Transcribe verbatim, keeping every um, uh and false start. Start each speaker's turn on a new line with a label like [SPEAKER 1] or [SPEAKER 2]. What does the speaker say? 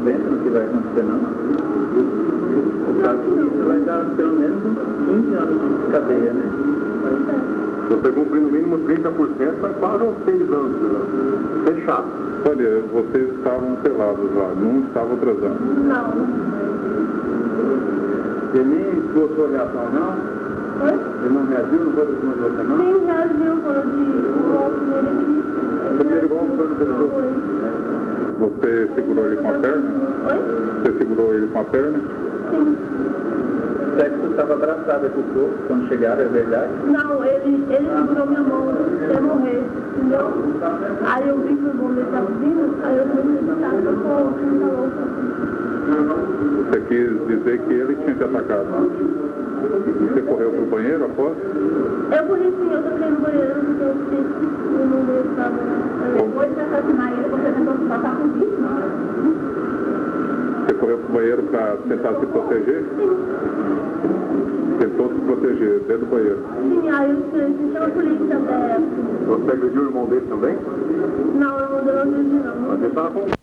[SPEAKER 1] convence no que vai acontecer, não. O caso isso vai dar pelo menos uns quinze anos de cadeia, né?
[SPEAKER 2] Se você cumprir no mínimo trinta por cento, vai quase uns seis anos, né? Fechado.
[SPEAKER 3] Olha, vocês estavam pelados lá, não estavam transando?
[SPEAKER 4] Não.
[SPEAKER 1] Ele nem esboçou a reação, não?
[SPEAKER 4] Oi?
[SPEAKER 1] Ele não reagiu, não foi por cima de você, não?
[SPEAKER 4] Sim, reagiu quando eu dei o golpe nele aqui.
[SPEAKER 1] Primeiro golpe foi no pescoço.
[SPEAKER 4] Foi.
[SPEAKER 3] Você segurou ele com a perna?
[SPEAKER 4] Oi?
[SPEAKER 3] Você segurou ele com a perna?
[SPEAKER 4] Sim.
[SPEAKER 1] O sexo estava abraçado com o corpo quando chegaram, é verdade?
[SPEAKER 4] Não, ele, ele segurou minha mão até morrer, entendeu? Aí eu vi que o bombeiro estava vindo, aí eu comecei a gritar, eu tô muito louca.
[SPEAKER 3] Você quis dizer que ele tinha te atacado? Você correu pro banheiro após?
[SPEAKER 4] Eu corri sim, eu toquei no banheiro, porque eu fiquei o número estava... Depois de assassinar ele, você tentou se passar por vítima?
[SPEAKER 3] Você correu pro banheiro para tentar se proteger?
[SPEAKER 4] Sim.
[SPEAKER 3] Tentou se proteger dentro do banheiro?
[SPEAKER 4] Sim, aí eu disse, chama a polícia até...
[SPEAKER 2] Você agrediu o irmão dele também?
[SPEAKER 4] Não, eu não dei não.
[SPEAKER 2] Você estava com